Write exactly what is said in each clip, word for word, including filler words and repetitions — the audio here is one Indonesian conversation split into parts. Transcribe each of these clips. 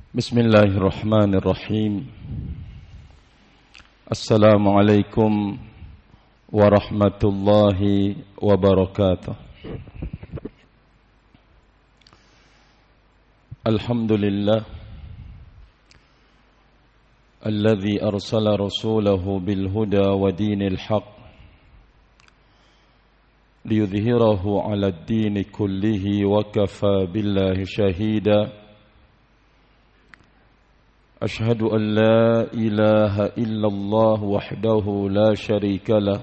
Bismillahirrahmanirrahim. Assalamualaikum warahmatullahi wabarakatuh. Alhamdulillah alladzi arsala rasulahu bil huda wa dinil haq liyudhhirahu 'ala ad-din kullihi wa kafa billahi shahida. أشهد أن لا إله إلا الله وحده لا شريك له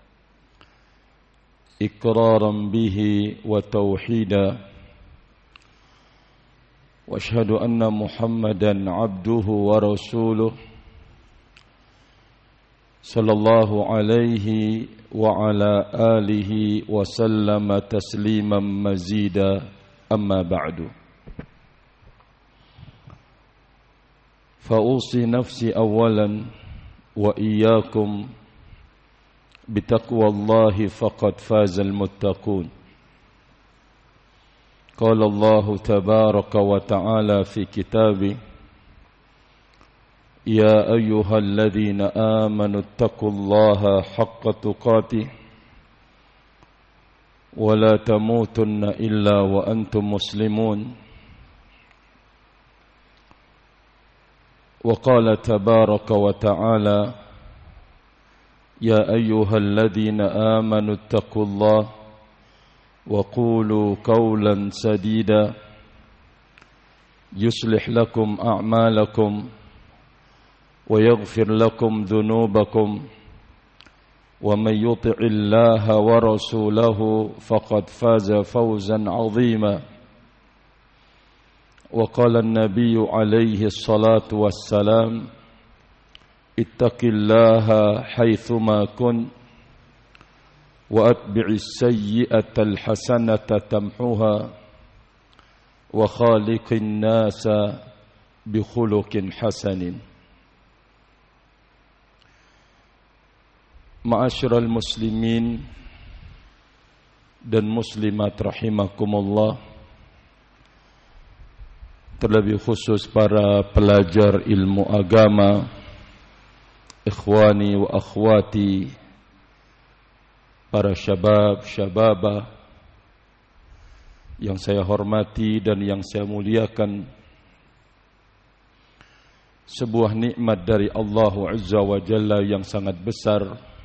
إقرارا به وتوحيدا وأشهد أن محمدا عبده ورسوله صلى الله عليه وعلى آله وسلم تسليما مزيدا أما بعد فأوصي نفسي أولا وإياكم بتقوى الله فقد فاز المتقون. قال الله تبارك وتعالى في كتابه يا أيها الذين آمنوا اتقوا الله حق تقاته ولا تموتن إلا وأنتم مسلمون. وقال تبارك وتعالى يا أيها الذين آمنوا اتقوا الله وقولوا قولا سديدا يصلح لكم أعمالكم ويغفر لكم ذنوبكم ومن يطع الله ورسوله فقد فاز فوزا عظيما. وقال النبي عليه الصلاة والسلام اتق الله حيثما كنت وأتبع السيئة الحسنة تمحوها وخالق الناس بخلق حسن. Ma'asyiral muslimin dan muslimat rahimakumullah, terlebih khusus para pelajar ilmu agama, ikhwani wa akhwati, para syabab, syababah yang saya hormati dan yang saya muliakan. Sebuah nikmat dari Allah Azza wa Jalla yang sangat besar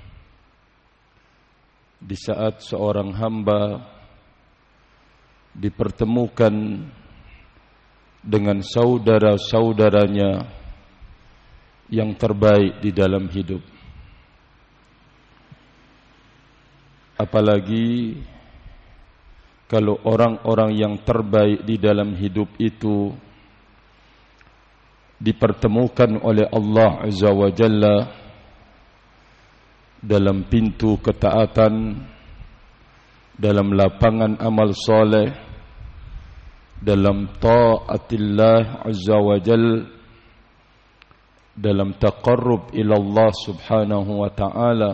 di saat seorang hamba dipertemukan dengan saudara-saudaranya yang terbaik di dalam hidup. Apalagi kalau orang-orang yang terbaik di dalam hidup itu dipertemukan oleh Allah Azza wa Jalla dalam pintu ketaatan, dalam lapangan amal soleh, dalam ta'atillah Azza wa Jal, dalam taqarrub ila Allah subhanahu wa ta'ala,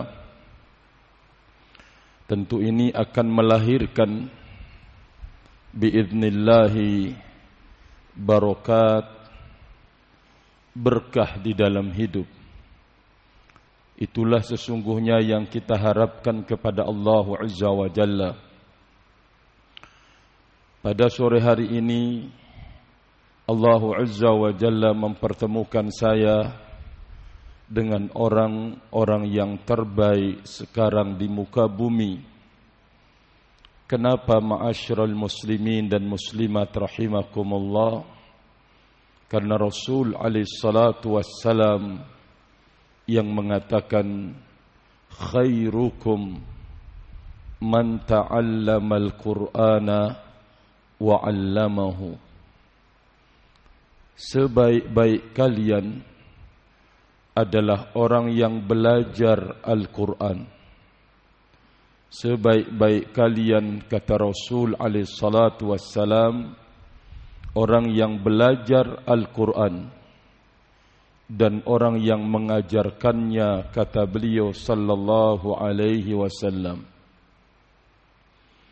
tentu ini akan melahirkan biidnillahi barakat, berkah di dalam hidup. Itulah sesungguhnya yang kita harapkan kepada Allah Azza wa Jalla. Pada sore hari ini Allah Azza wa Jalla mempertemukan saya dengan orang-orang yang terbaik sekarang di muka bumi. Kenapa ma'asyiral muslimin dan muslimat rahimakumullah? Karena Rasul alaihi salatu wassalam yang mengatakan khairukum man ta'allamal Qur'ana wa'allamahu. Sebaik-baik kalian adalah orang yang belajar Al-Quran. Sebaik-baik kalian, kata Rasul alaihi salatu wassalam, orang yang belajar Al-Quran dan orang yang mengajarkannya, kata beliau sallallahu alaihi wasallam.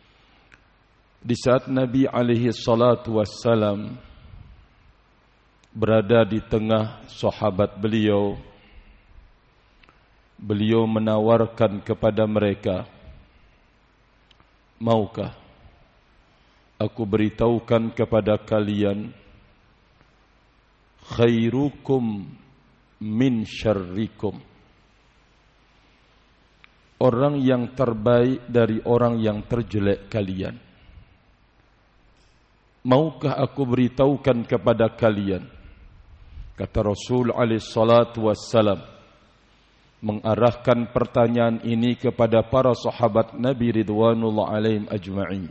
Di saat Nabi alaihi salatu wassalam berada di tengah sahabat beliau, beliau menawarkan kepada mereka, maukah aku beritahukan kepada kalian khairukum min syarrikum, orang yang terbaik dari orang yang terjelek kalian. Maukah aku beritahukan kepada kalian? Kata Rasul alaihi salatu wassalam, mengarahkan pertanyaan ini kepada para sahabat Nabi ridwanullah alaihim ajma'in.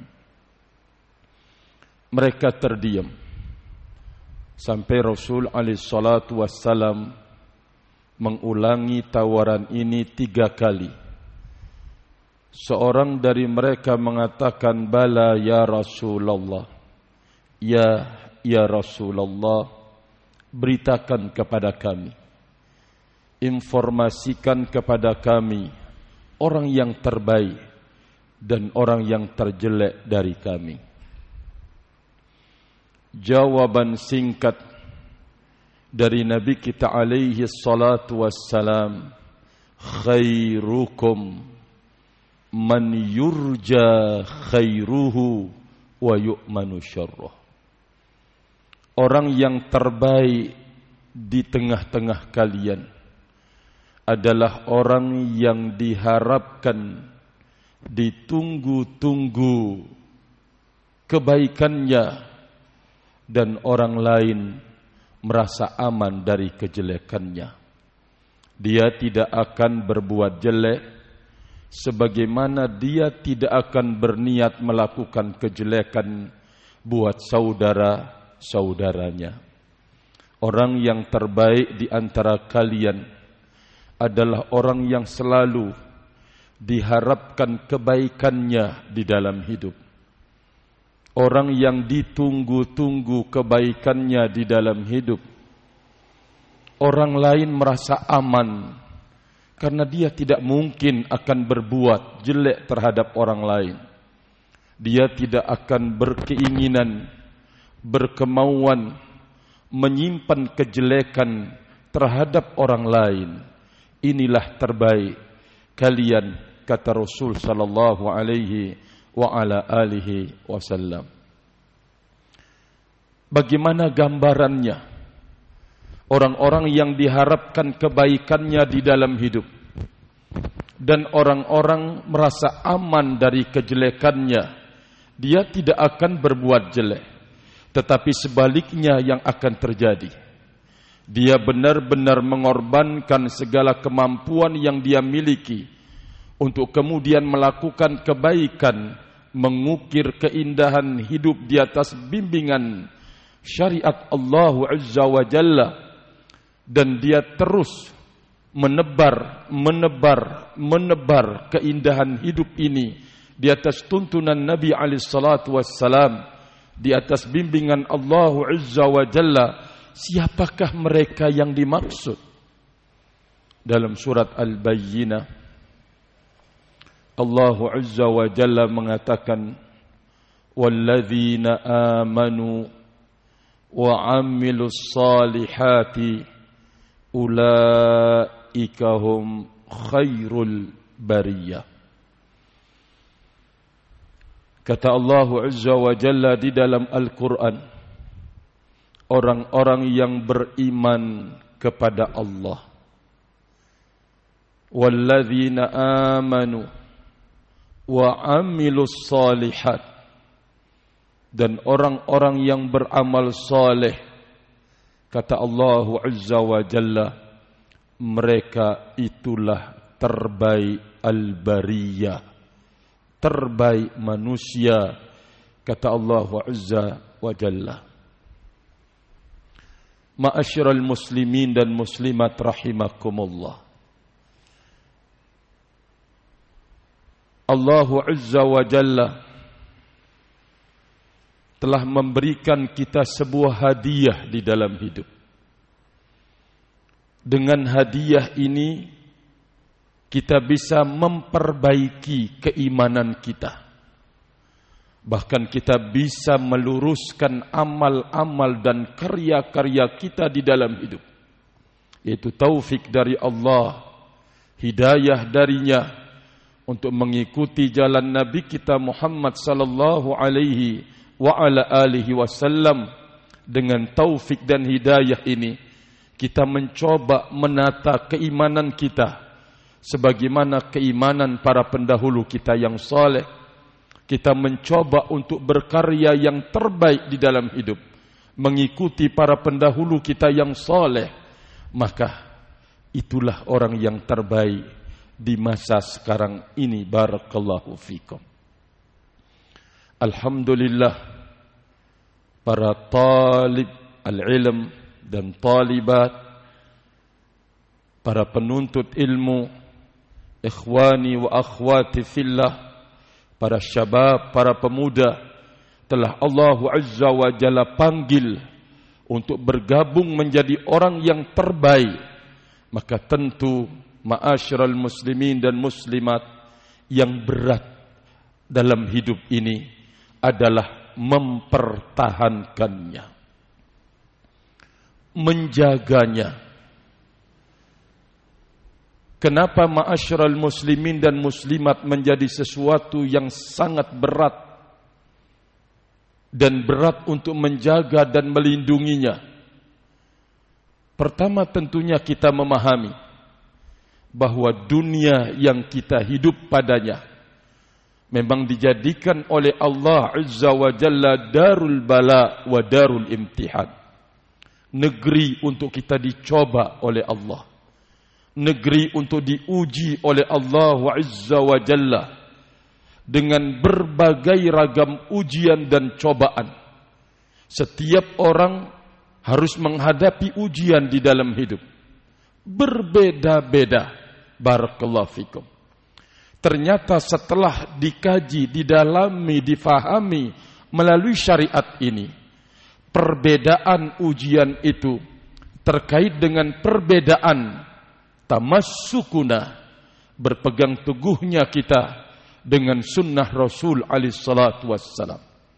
Mereka terdiam sampai Rasul alaihi salatu wassalam mengulangi tawaran ini tiga kali. Seorang dari mereka mengatakan, bala ya Rasulullah, ya ya Rasulullah, beritakan kepada kami, informasikan kepada kami orang yang terbaik dan orang yang terjelek dari kami. Jawaban singkat dari Nabi kita alaihi salatu wassalam, khairukum man yurja khairuhu wa yu'manu syarruh. Orang yang terbaik di tengah-tengah kalian adalah orang yang diharapkan, ditunggu-tunggu kebaikannya, dan orang lain merasa aman dari kejelekannya. Dia tidak akan berbuat jelek, sebagaimana dia tidak akan berniat melakukan kejelekan buat saudara-saudaranya. Orang yang terbaik di antara kalian adalah orang yang selalu diharapkan kebaikannya di dalam hidup. Orang yang ditunggu-tunggu kebaikannya di dalam hidup. Orang lain merasa aman karena dia tidak mungkin akan berbuat jelek terhadap orang lain. Dia tidak akan berkeinginan, berkemauan menyimpan kejelekan terhadap orang lain. Inilah terbaik kalian, kata Rasul sallallahu alaihi wa ala alihi wasallam. Bagaimana gambarannya orang-orang yang diharapkan kebaikannya di dalam hidup dan orang-orang merasa aman dari kejelekannya? Dia tidak akan berbuat jelek, tetapi sebaliknya yang akan terjadi, dia benar-benar mengorbankan segala kemampuan yang dia miliki untuk kemudian melakukan kebaikan, mengukir keindahan hidup di atas bimbingan syariat Allah Azza wa Jalla, dan dia terus menebar, menebar, menebar keindahan hidup ini di atas tuntunan Nabi alaihi salatu wassalam, di atas bimbingan Allah Azza wa Jalla. Siapakah mereka yang dimaksud? Dalam surat Al-Bayyinah, Allah Azza wa Jalla mengatakan, walladzina amanu wa 'amilus salihati ulaika hum khairul bariyah. Kata Allah Azza wa Jalla di dalam Al-Quran, orang-orang yang beriman kepada Allah, walladzina amanu wa amilus salihat, dan orang-orang yang beramal saleh, kata Allah Azza wa Jalla, mereka itulah terbaik al-bariyah, terbaik manusia, kata Allah Azza wa Jalla. Ma'asyiral muslimin dan muslimat rahimakumullah, Allah Azza wa Jalla telah memberikan kita sebuah hadiah di dalam hidup. Dengan hadiah ini kita bisa memperbaiki keimanan kita. Bahkan kita bisa meluruskan amal-amal dan karya-karya kita di dalam hidup. Yaitu taufik dari Allah, hidayah darinya untuk mengikuti jalan Nabi kita Muhammad sallallahu alaihi wa ala alihi wasallam. Dengan taufik dan hidayah ini kita mencoba menata keimanan kita sebagaimana keimanan para pendahulu kita yang saleh. Kita mencoba untuk berkarya yang terbaik di dalam hidup, mengikuti para pendahulu kita yang saleh. Maka itulah orang yang terbaik di masa sekarang ini. Barakallahu fikum. Alhamdulillah, para talib al-ilm dan talibat, para penuntut ilmu, ikhwani wa akhwati fillah, para syabab, para pemuda, telah Allah Azza wa Jalla panggil untuk bergabung menjadi orang yang terbaik. Maka tentu ma'asyiral muslimin dan muslimat, yang berat dalam hidup ini adalah mempertahankannya, menjaganya. Kenapa ma'asyiral muslimin dan muslimat menjadi sesuatu yang sangat berat dan berat untuk menjaga dan melindunginya? Pertama, tentunya kita memahami bahwa dunia yang kita hidup padanya memang dijadikan oleh Allah Azza wa Jalla darul bala wa darul imtihan, negeri untuk kita dicoba oleh Allah, negeri untuk diuji oleh Allah Azza wa Jalla dengan berbagai ragam ujian dan cobaan. Setiap orang harus menghadapi ujian di dalam hidup, berbeda-beda. Barakallahu fikum. Ternyata setelah dikaji, didalami, difahami melalui syariat ini, perbedaan ujian itu terkait dengan perbedaan tamassukuna, berpegang teguhnya kita dengan sunnah Rasul alaihi salatu wassalam.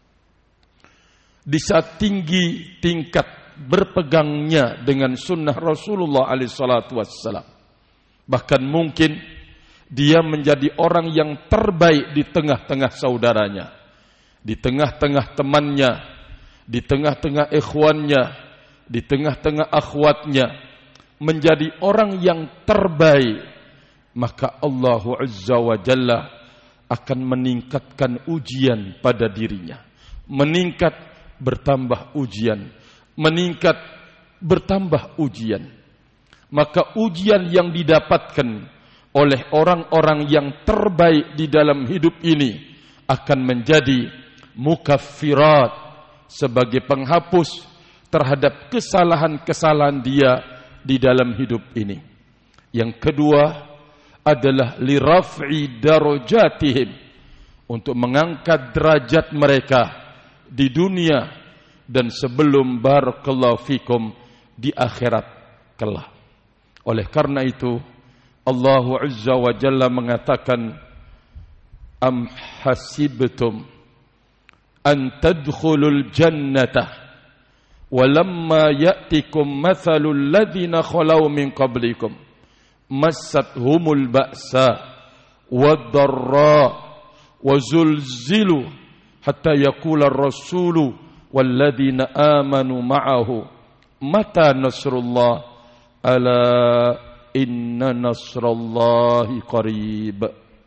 Di saat tinggi tingkat berpegangnya dengan sunnah Rasulullah alaihi salatu wassalam, bahkan mungkin dia menjadi orang yang terbaik di tengah-tengah saudaranya, di tengah-tengah temannya, di tengah-tengah ikhwannya, di tengah-tengah akhwatnya, menjadi orang yang terbaik. Maka Allah Azza wa Jalla akan meningkatkan ujian pada dirinya, meningkat bertambah ujian, meningkat bertambah ujian. Maka ujian yang didapatkan oleh orang-orang yang terbaik di dalam hidup ini akan menjadi mukaffirat, sebagai penghapus terhadap kesalahan-kesalahan dia di dalam hidup ini. Yang kedua adalah liraf'i darajatihim, untuk mengangkat derajat mereka di dunia dan sebelum barakallahu fikum di akhirat kelak. Oleh karena itu Allah Azza wa Jalla mengatakan, am hasibtum an tadkhulul jannata walamma ya'tikum mathalul ladzina khalaw min qablikum massathumul ba'sa wad-dharra wa zulzilu hatta yaqula ar-rasulu wal ladzina amanu ma'ahu mata nasrullah ala inna nasrallahi qarib.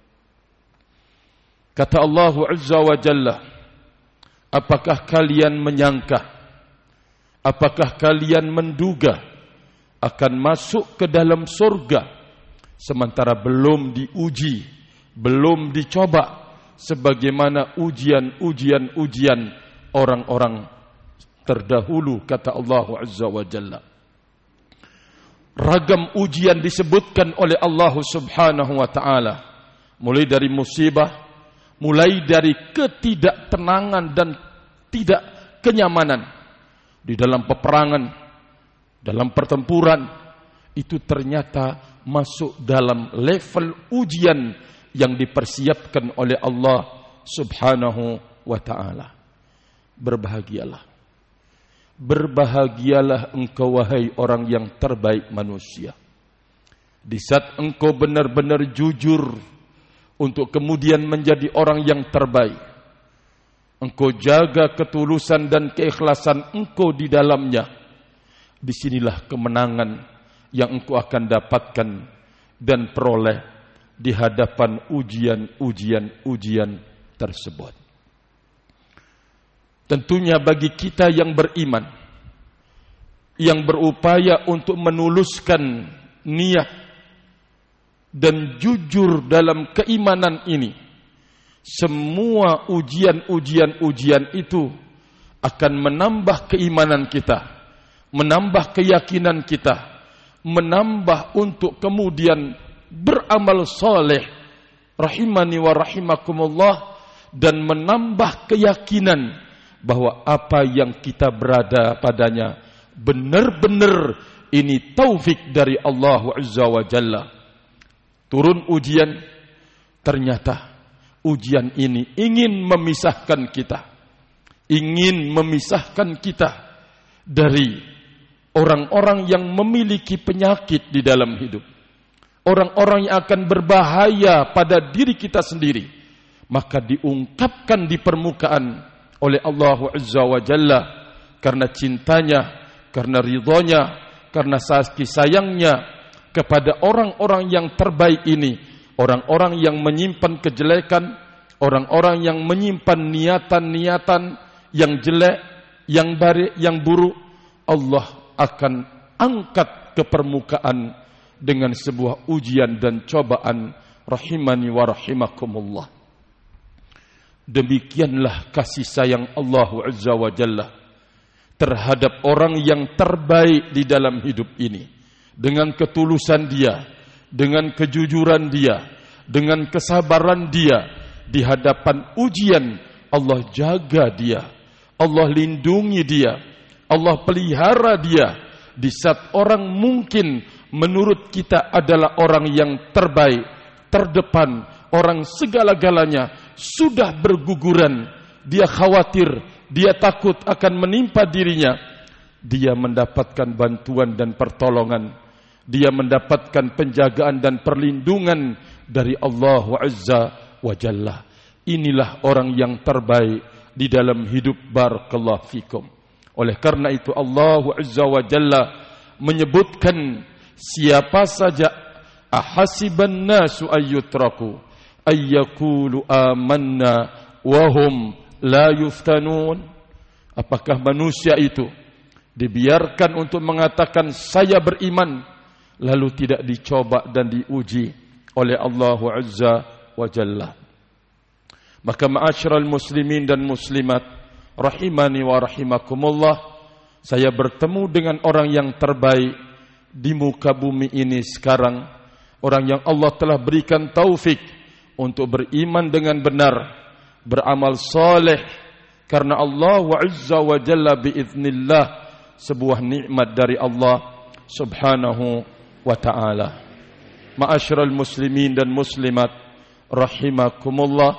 Kata Allah Azza wa Jalla, apakah kalian menyangka, apakah kalian menduga akan masuk ke dalam surga sementara belum diuji, belum dicoba sebagaimana ujian-ujian-ujian orang-orang terdahulu? Kata Allah Azza wa Jalla, ragam ujian disebutkan oleh Allah Subhanahu wa ta'ala, mulai dari musibah, mulai dari ketidaktenangan dan tidak kenyamanan di dalam peperangan, dalam pertempuran, itu ternyata masuk dalam level ujian yang dipersiapkan oleh Allah Subhanahu wa ta'ala. Berbahagialah. Berbahagialah engkau wahai orang yang terbaik manusia. Di saat engkau benar-benar jujur untuk kemudian menjadi orang yang terbaik. Engkau jaga ketulusan dan keikhlasan engkau di dalamnya. Disinilah kemenangan yang engkau akan dapatkan dan peroleh di hadapan ujian-ujian-ujian tersebut. Tentunya bagi kita yang beriman, yang berupaya untuk menuluskan niat dan jujur dalam keimanan ini, semua ujian-ujian-ujian itu akan menambah keimanan kita, menambah keyakinan kita, menambah untuk kemudian beramal soleh, rahimani wa rahimakumullah, dan menambah keyakinan bahwa apa yang kita berada padanya benar-benar ini taufik dari Allah Azza wa Jalla. Turun ujian, ternyata ujian ini ingin memisahkan kita, ingin memisahkan kita dari orang-orang yang memiliki penyakit di dalam hidup, orang-orang yang akan berbahaya pada diri kita sendiri. Maka diungkapkan di permukaan oleh Allah Azza wa Jalla karena cintanya, karena ridhonya, karena kasih sayangnya kepada orang-orang yang terbaik ini, orang-orang yang menyimpan kejelekan, orang-orang yang menyimpan niatan-niatan yang jelek, yang baik, yang buruk, Allah akan angkat ke permukaan dengan sebuah ujian dan cobaan, rahimani wa rahimakumullah. Demikianlah kasih sayang Allah Azza wa Jalla terhadap orang yang terbaik di dalam hidup ini. Dengan ketulusan dia, dengan kejujuran dia, dengan kesabaran dia, di hadapan ujian Allah jaga dia, Allah lindungi dia, Allah pelihara dia. Di saat orang mungkin menurut kita adalah orang yang terbaik, terdepan, orang segala-galanya sudah berguguran, dia khawatir, dia takut akan menimpa dirinya, dia mendapatkan bantuan dan pertolongan, dia mendapatkan penjagaan dan perlindungan dari Allah Azza wa Jalla. Inilah orang yang terbaik di dalam hidup. Barakallahu fikum. Oleh karena itu Allah Azza wa Jalla menyebutkan siapa saja, ahasiban nasu ayyutraku ayyakulu amanna wahum la yuftanun. Apakah manusia itu dibiarkan untuk mengatakan saya beriman lalu tidak dicoba dan diuji oleh Allah Azza wa Jalla? Maka ma'asyiral muslimin dan muslimat rahimani wa rahimakumullah, saya bertemu dengan orang yang terbaik di muka bumi ini sekarang, orang yang Allah telah berikan taufik untuk beriman dengan benar, beramal saleh karena Allah Azza wa Jalla biiznillah, sebuah nikmat dari Allah Subhanahu wa ta'ala. Ma'asyiral muslimin dan muslimat rahimakumullah,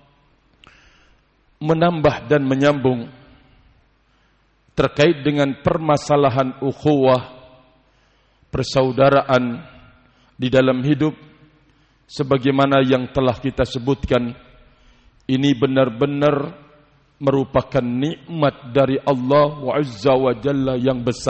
menambah dan menyambung terkait dengan permasalahan ukhuwah, persaudaraan di dalam hidup. Sebagaimana yang telah kita sebutkan, ini benar-benar merupakan nikmat dari Allah Azza wa Jalla yang besar.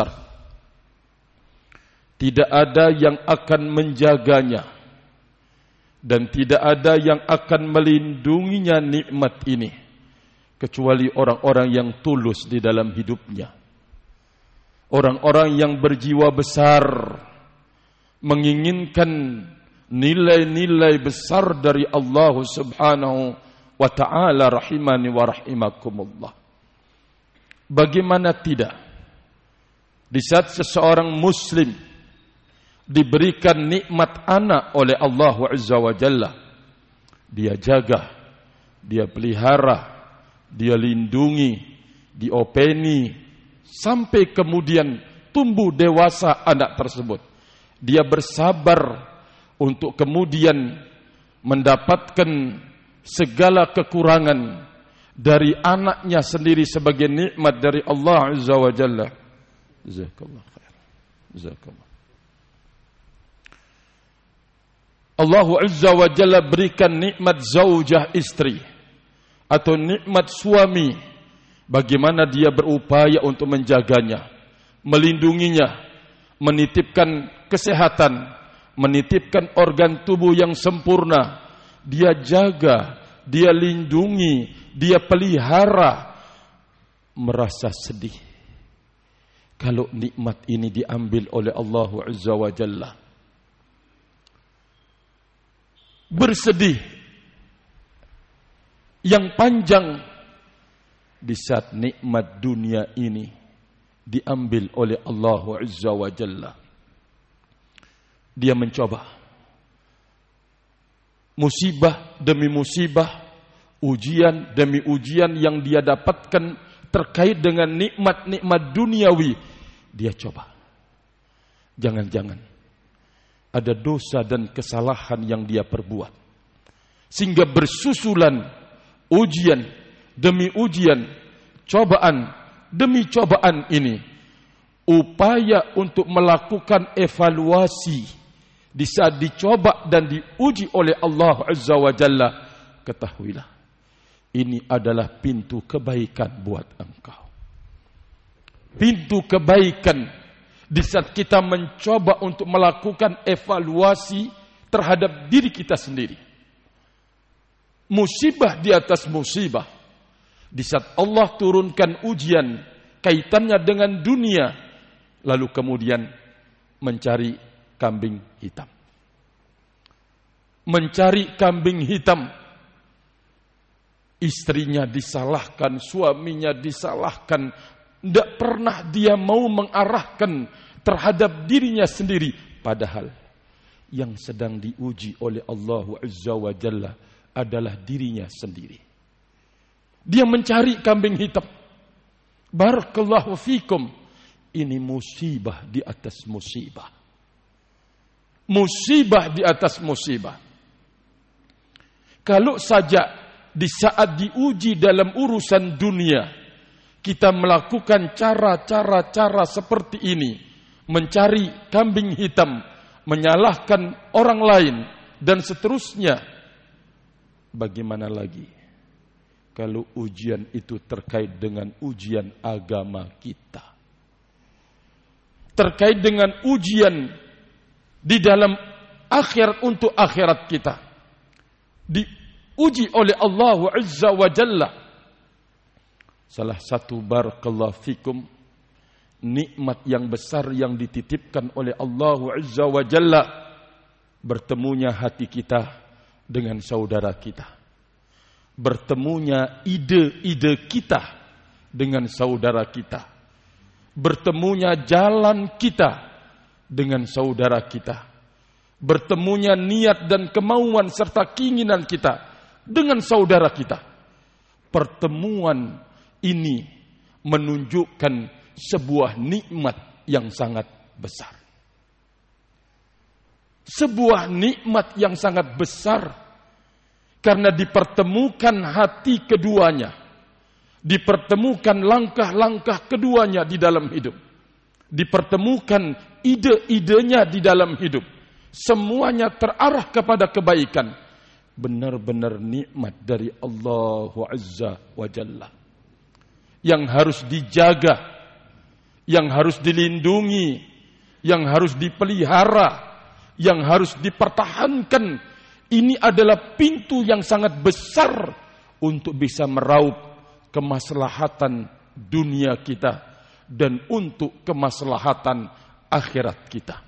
Tidak ada yang akan menjaganya dan tidak ada yang akan melindunginya nikmat ini kecuali orang-orang yang tulus di dalam hidupnya. Orang-orang yang berjiwa besar, menginginkan nilai-nilai besar dari Allah Subhanahu wa ta'ala, rahimani wa rahimakumullah. Bagaimana tidak, di saat seseorang muslim diberikan nikmat anak oleh Allah Azza wa Jalla, dia jaga, dia pelihara, dia lindungi, diopeni, sampai kemudian tumbuh dewasa anak tersebut. Dia bersabar untuk kemudian mendapatkan segala kekurangan dari anaknya sendiri sebagai nikmat dari Allah Azza wa Jalla. Jazakallah khair. Jazakallah. Allah Azza wa Jalla berikan nikmat zaujah, istri, atau nikmat suami. Bagaimana dia berupaya untuk menjaganya, melindunginya, menitipkan kesehatan, menitipkan organ tubuh yang sempurna. Dia jaga, dia lindungi, dia pelihara. Merasa sedih kalau nikmat ini diambil oleh Allah Azza wa Jalla. Bersedih yang panjang di saat nikmat dunia ini diambil oleh Allah Azza wa Jalla. Dia mencoba musibah demi musibah, ujian demi ujian yang dia dapatkan terkait dengan nikmat-nikmat duniawi. Dia coba. Jangan-jangan ada dosa dan kesalahan yang dia perbuat, sehingga bersusulan ujian demi ujian, cobaan demi cobaan ini. Upaya untuk melakukan evaluasi di saat dicoba dan diuji oleh Allah Azza wa Jalla. Ketahuilah, ini adalah pintu kebaikan buat engkau. Pintu kebaikan di saat kita mencoba untuk melakukan evaluasi terhadap diri kita sendiri. Musibah di atas musibah. Di saat Allah turunkan ujian kaitannya dengan dunia, lalu kemudian mencari kambing hitam. Mencari kambing hitam. Istrinya disalahkan, suaminya disalahkan. Tidak pernah dia mau mengarahkan terhadap dirinya sendiri. Padahal yang sedang diuji oleh Allah Azza wa Jalla adalah dirinya sendiri. Dia mencari kambing hitam. Barakallahu fikum. Ini musibah di atas musibah. Musibah di atas musibah. Kalau saja di saat diuji dalam urusan dunia, kita melakukan cara-cara-cara seperti ini, mencari kambing hitam, menyalahkan orang lain, dan seterusnya. Bagaimana lagi kalau ujian itu terkait dengan ujian agama kita? Terkait dengan ujian di dalam akhirat untuk akhirat kita. Diuji oleh Allah Azza wa Jalla. Salah satu barakallahu fikum nikmat yang besar yang dititipkan oleh Allah Azza wa Jalla, bertemunya hati kita dengan saudara kita. Bertemunya ide-ide kita dengan saudara kita. Bertemunya jalan kita dengan saudara kita. Bertemunya niat dan kemauan serta keinginan kita dengan saudara kita. Pertemuan ini menunjukkan sebuah nikmat yang sangat besar. Sebuah nikmat yang sangat besar karena dipertemukan hati keduanya. Dipertemukan langkah-langkah keduanya di dalam hidup. Dipertemukan ide-idenya di dalam hidup. Semuanya terarah kepada kebaikan. Benar-benar nikmat dari Allah Azza wa Jalla. Yang harus dijaga, yang harus dilindungi, yang harus dipelihara, yang harus dipertahankan. Ini adalah pintu yang sangat besar untuk bisa meraup kemaslahatan dunia kita dan untuk kemaslahatan akhirat kita.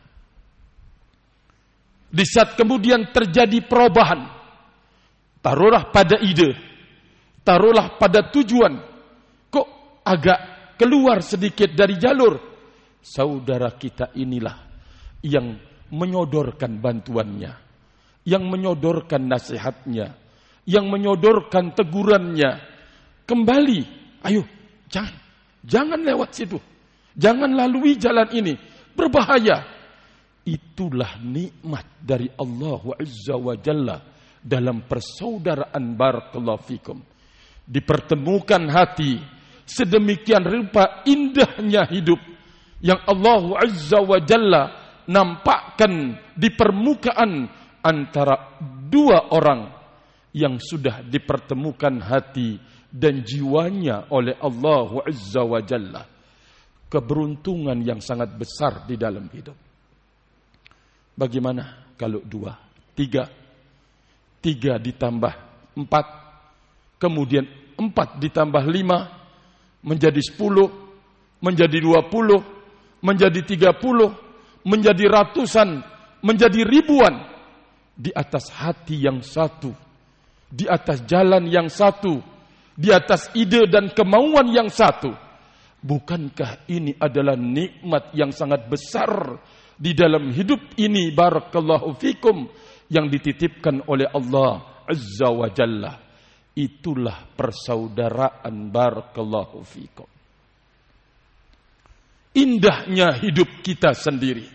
Di saat kemudian terjadi perubahan, taruhlah pada ide, taruhlah pada tujuan, kok agak keluar sedikit dari jalur. Saudara kita inilah yang menyodorkan bantuannya, yang menyodorkan nasihatnya, yang menyodorkan tegurannya. Kembali, ayo, jangan, jangan lewat situ, jangan lalui jalan ini, berbahaya. Itulah nikmat dari Allah Azza wa Jalla dalam persaudaraan barakallahu fikum. dipertemukan hati, sedemikian rupa indahnya hidup yang Allah Azza wa Jalla nampakkan di permukaan antara dua orang yang sudah dipertemukan hati dan jiwanya oleh Allah Azza wa Jalla. Keberuntungan yang sangat besar di dalam hidup. Bagaimana kalau dua, tiga, tiga ditambah empat, kemudian empat ditambah lima, menjadi sepuluh, menjadi dua puluh, menjadi tiga puluh, menjadi ratusan, menjadi ribuan, di atas hati yang satu, di atas jalan yang satu, di atas ide dan kemauan yang satu. Bukankah ini adalah nikmat yang sangat besar di dalam hidup ini, barakallahu fikum, yang dititipkan oleh Allah Azza wa Jalla. Itulah persaudaraan, barakallahu fikum. Indahnya hidup kita sendiri.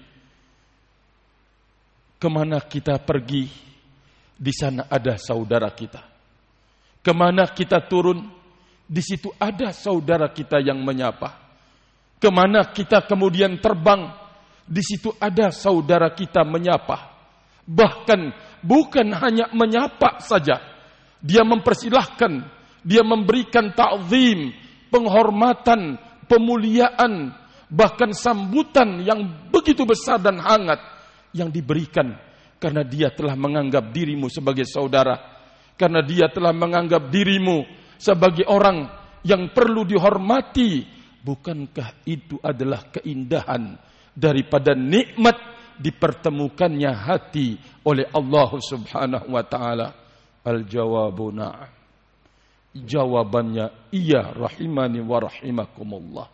Kemana kita pergi, di sana ada saudara kita. Kemana kita turun, di situ ada saudara kita yang menyapa. Kemana kita kemudian terbang, di situ ada saudara kita menyapa. Bahkan bukan hanya menyapa saja, dia mempersilahkan, dia memberikan ta'zim, penghormatan, pemuliaan, bahkan sambutan yang begitu besar dan hangat yang diberikan karena dia telah menganggap dirimu sebagai saudara, karena dia telah menganggap dirimu sebagai orang yang perlu dihormati. Bukankah itu adalah keindahan daripada nikmat dipertemukannya hati oleh Allah Subhanahu wa taala? Al-jawabu na'am. Jawabannya iya, rahimani wa rahimakumullah.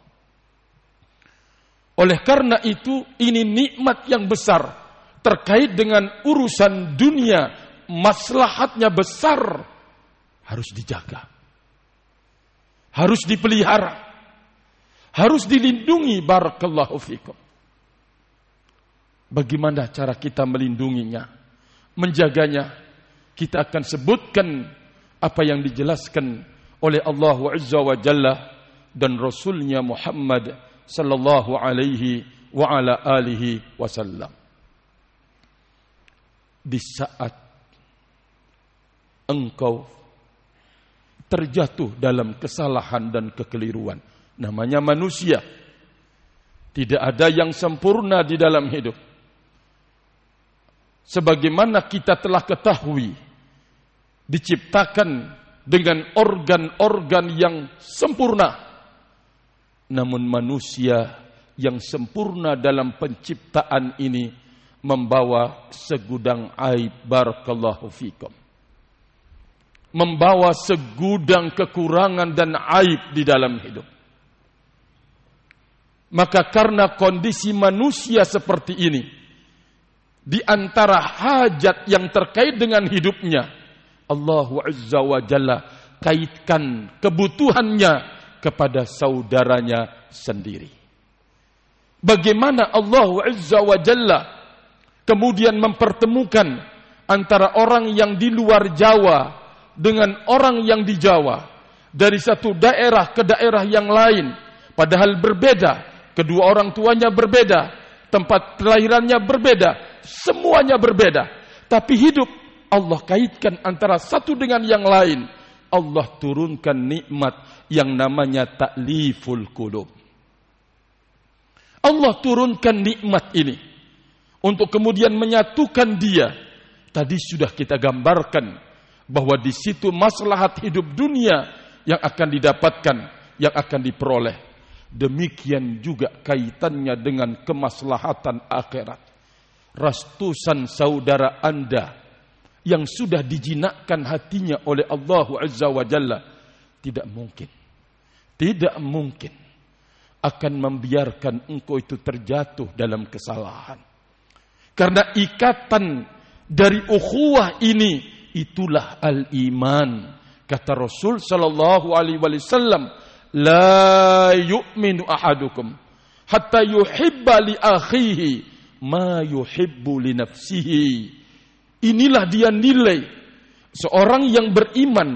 Oleh karena itu, ini nikmat yang besar terkait dengan urusan dunia, maslahatnya besar, harus dijaga, harus dipelihara, harus dilindungi, barakallahu fikum. Bagaimana cara kita melindunginya, menjaganya? Kita akan sebutkan apa yang dijelaskan oleh Allah Azza wa Jalla dan Rasulnya Muhammad sallallahu alaihi wa ala alihi wasallam. Di saat engkau terjatuh dalam kesalahan dan kekeliruan, namanya manusia, tidak ada yang sempurna di dalam hidup. Sebagaimana kita telah ketahui, diciptakan dengan organ-organ yang sempurna, namun manusia yang sempurna dalam penciptaan ini membawa segudang aib, barakallahu fikum, membawa segudang kekurangan dan aib di dalam hidup. Maka karena kondisi manusia seperti ini, di antara hajat yang terkait dengan hidupnya, Allah Azza wa Jalla kaitkan kebutuhannya kepada saudaranya sendiri. Bagaimana Allah Azza wa Jalla kemudian mempertemukan antara orang yang di luar Jawa dengan orang yang di Jawa, dari satu daerah ke daerah yang lain, padahal berbeda, kedua orang tuanya berbeda, tempat kelahirannya berbeda, semuanya berbeda, tapi hidup Allah kaitkan antara satu dengan yang lain. Allah turunkan nikmat yang namanya ta'liful qulub. Allah turunkan nikmat ini untuk kemudian menyatukan dia. Tadi sudah kita gambarkan bahwa di situ maslahat hidup dunia yang akan didapatkan, yang akan diperoleh. Demikian juga kaitannya dengan kemaslahatan akhirat. Ratusan saudara Anda yang sudah dijinakkan hatinya oleh Allah Azza wa Jalla, tidak mungkin, tidak mungkin akan membiarkan engkau itu terjatuh dalam kesalahan. Karena ikatan dari ukhuwah ini, itulah al-iman. Kata Rasul sallallahu alaihi wasallam, la yu'minu ahadukum hatta yuhibba li akhihi ma yuhibbu li nafsihi. Inilah dia nilai seorang yang beriman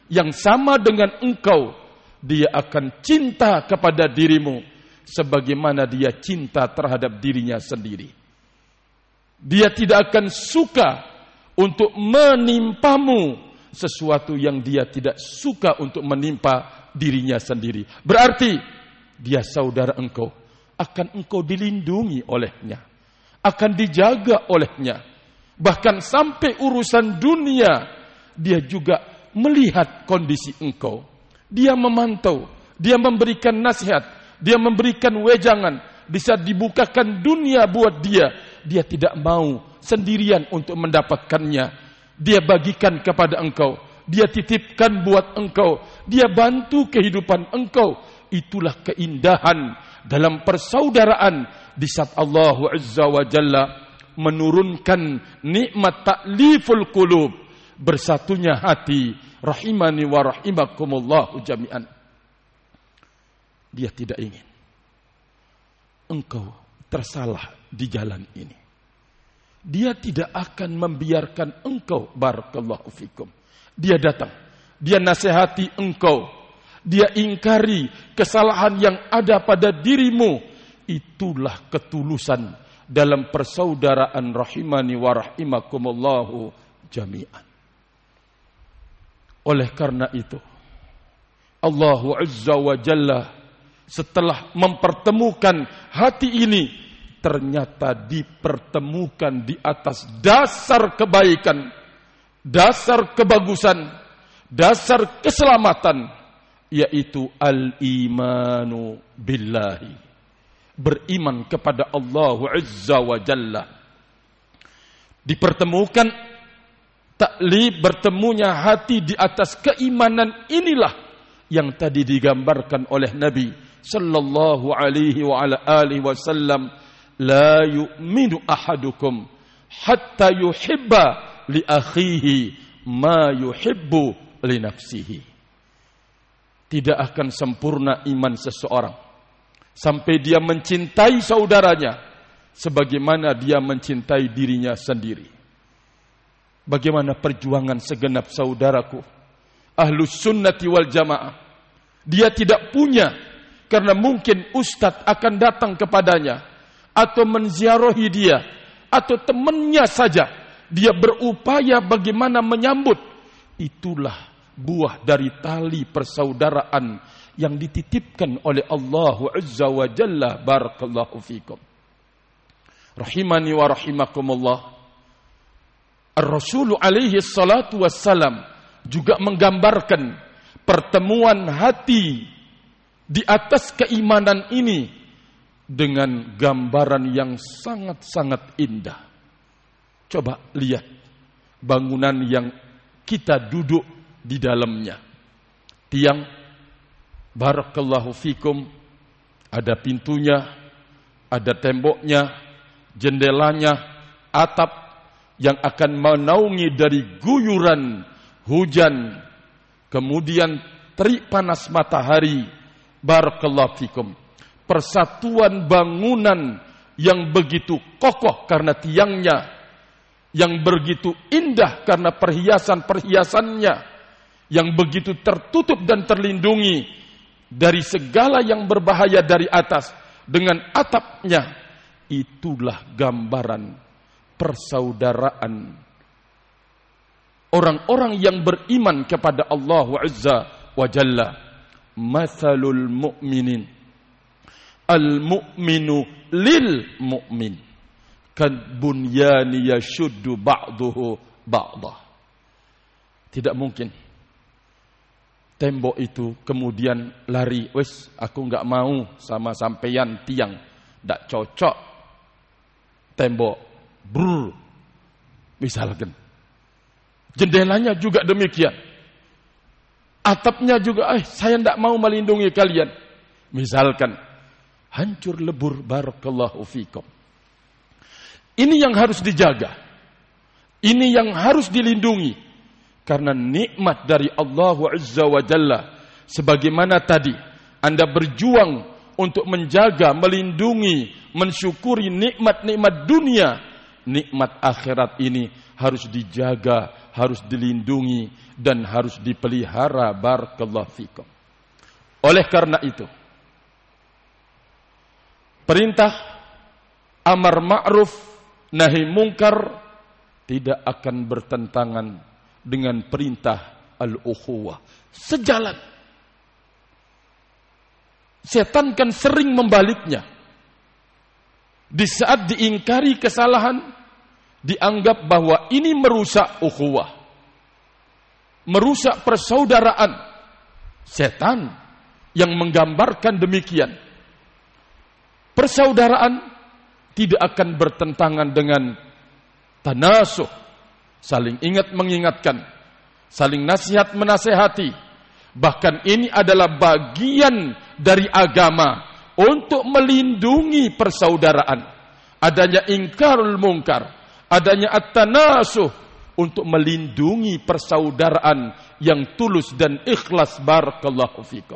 yang sama dengan engkau, dia akan cinta kepada dirimu sebagaimana dia cinta terhadap dirinya sendiri. Dia tidak akan suka untuk menimpamu sesuatu yang dia tidak suka untuk menimpa dirinya sendiri. Berarti dia saudara engkau, akan engkau dilindungi olehnya, akan dijaga olehnya. Bahkan sampai urusan dunia, dia juga melihat kondisi engkau. Dia memantau, dia memberikan nasihat, dia memberikan wejangan. Bisa dibukakan dunia buat dia, dia tidak mau sendirian untuk mendapatkannya. Dia bagikan kepada engkau, dia titipkan buat engkau, dia bantu kehidupan engkau. Itulah keindahan dalam persaudaraan di saat Allah Azza wa Jalla menurunkan nikmat ta'liful qulub, bersatunya hati, rahimani wa rahimakumullahu jami'an. Dia tidak ingin engkau tersalah di jalan ini. Dia tidak akan membiarkan engkau, barakallahu fikum. Dia datang, dia nasihati engkau, dia ingkari kesalahan yang ada pada dirimu. Itulah ketulusan dalam persaudaraan, rahimani wa rahimakumullahu jami'an. Oleh karena itu, Allah Azza wa Jalla setelah mempertemukan hati ini, ternyata dipertemukan di atas dasar kebaikan, dasar kebagusan, dasar keselamatan, yaitu al-imanu billahi, beriman kepada Allah Azza wa Jalla. Dipertemukan taklif, bertemunya hati di atas keimanan inilah yang tadi digambarkan oleh Nabi sallallahu alaihi wa ala alihi wasallam, la yu'minu ahadukum hatta yuhibba li akhihi ma yuhibbu li nafsihi. Tidak akan sempurna iman seseorang sampai dia mencintai saudaranya sebagaimana dia mencintai dirinya sendiri. Bagaimana perjuangan segenap saudaraku Ahlus Sunnati wal Jamaah? Dia tidak punya, karena mungkin ustadz akan datang kepadanya atau menziarahi dia, atau temannya saja. Dia berupaya bagaimana menyambut. Itulah buah dari tali persaudaraan yang dititipkan oleh Allah Azza wa Jalla. Barakallahu fikum. Rahimani wa rahimakumullah. Ar-Rasul alaihi salatu wassalam juga menggambarkan pertemuan hati di atas keimanan ini dengan gambaran yang sangat-sangat indah. Coba lihat bangunan yang kita duduk di dalamnya. Tiang, barakallahu fikum, ada pintunya, ada temboknya, jendelanya, atap yang akan menaungi dari guyuran hujan, kemudian terik panas matahari. Barakallahu fikum. Persatuan bangunan yang begitu kokoh karena tiangnya, yang begitu indah karena perhiasan-perhiasannya, yang begitu tertutup dan terlindungi dari segala yang berbahaya dari atas dengan atapnya. Itulah gambaran persaudaraan orang-orang yang beriman kepada Allah Azza wa Jalla. Mathalul mu'minin al-mu'minu lil mu'min kad bunyani yashuddu ba'duhu ba'dah. Tidak mungkin tembok itu kemudian lari, wes aku enggak mau sama sampeyan tiang, enggak cocok tembok, brr, misalkan. Jendelanya juga demikian, atapnya juga, eh saya tidak mau melindungi kalian, misalkan. Hancur lebur. Barakallahu fikum. Ini yang harus dijaga, ini yang harus dilindungi, karena nikmat dari Allah Azza wa Jalla. Sebagaimana tadi Anda berjuang untuk menjaga, melindungi, mensyukuri nikmat-nikmat dunia, nikmat akhirat ini harus dijaga, harus dilindungi dan harus dipelihara. Barakallahu fikum. Oleh karena itu, perintah amar ma'ruf nahi mungkar tidak akan bertentangan dengan perintah al-ukhuwah. Sejalan. Setan kan sering membaliknya. Di saat diingkari kesalahan, dianggap bahwa ini merusak ukhuwah, merusak persaudaraan. Setan yang menggambarkan demikian. Persaudaraan tidak akan bertentangan dengan tanasuh, saling ingat mengingatkan, saling nasihat menasehati. Bahkan ini adalah bagian dari agama untuk melindungi persaudaraan. Adanya ingkarul mungkar, adanya at-tanasuh untuk melindungi persaudaraan yang tulus dan ikhlas. Barakallahu fikum.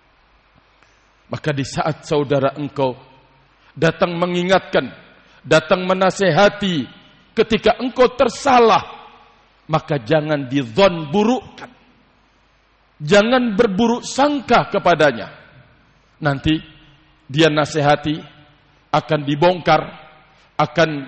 Maka di saat saudara engkau datang mengingatkan, datang menasehati ketika engkau tersalah, maka jangan didzon burukkan. Jangan berburuk sangka kepadanya. Nanti dia nasihati, akan dibongkar, akan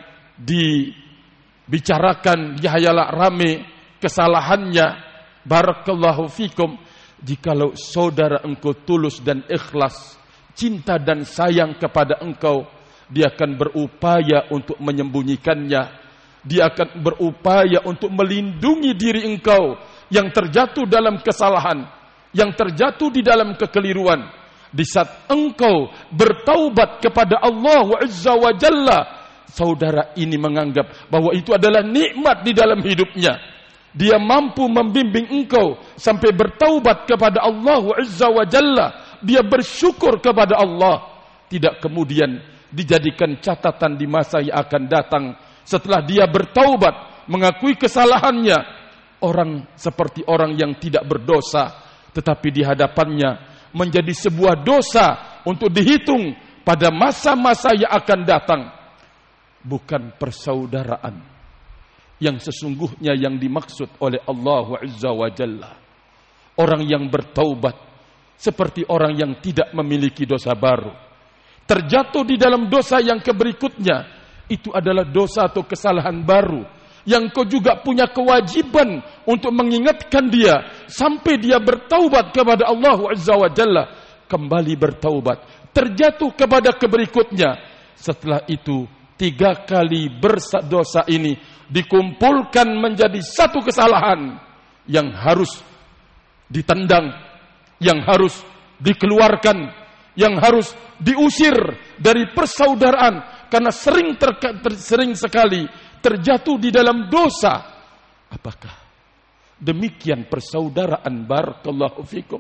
dibicarakan, dihayalah rame kesalahannya. Barakallahu fikum. Jikalau saudara engkau tulus dan ikhlas, cinta dan sayang kepada engkau, dia akan berupaya untuk menyembunyikannya. Dia akan berupaya untuk melindungi diri engkau yang terjatuh dalam kesalahan, yang terjatuh di dalam kekeliruan. Di saat engkau bertaubat kepada Allah Azza wa Jalla, saudara ini menganggap bahwa itu adalah nikmat di dalam hidupnya. Dia mampu membimbing engkau sampai bertaubat kepada Allah Azza wa Jalla. Dia bersyukur kepada Allah. Tidak kemudian dijadikan catatan di masa yang akan datang setelah dia bertaubat, mengakui kesalahannya. Orang seperti orang yang tidak berdosa, tetapi di hadapannya menjadi sebuah dosa untuk dihitung pada masa-masa yang akan datang. Bukan persaudaraan yang sesungguhnya yang dimaksud oleh Allah Azza wa Jalla. Orang yang bertaubat seperti orang yang tidak memiliki dosa baru, terjatuh di dalam dosa yang keberikutnya, itu adalah dosa atau kesalahan baru yang kau juga punya kewajiban untuk mengingatkan dia sampai dia bertaubat kepada Allah Azza wa Jalla, kembali bertaubat, terjatuh kepada keberikutnya. Setelah itu tiga kali berdosa ini dikumpulkan menjadi satu kesalahan yang harus ditendang, yang harus dikeluarkan, yang harus diusir dari persaudaraan karena sering ter, ter, sering sekali terjatuh di dalam dosa. Apakah demikian persaudaraan? Barakallahu fikum.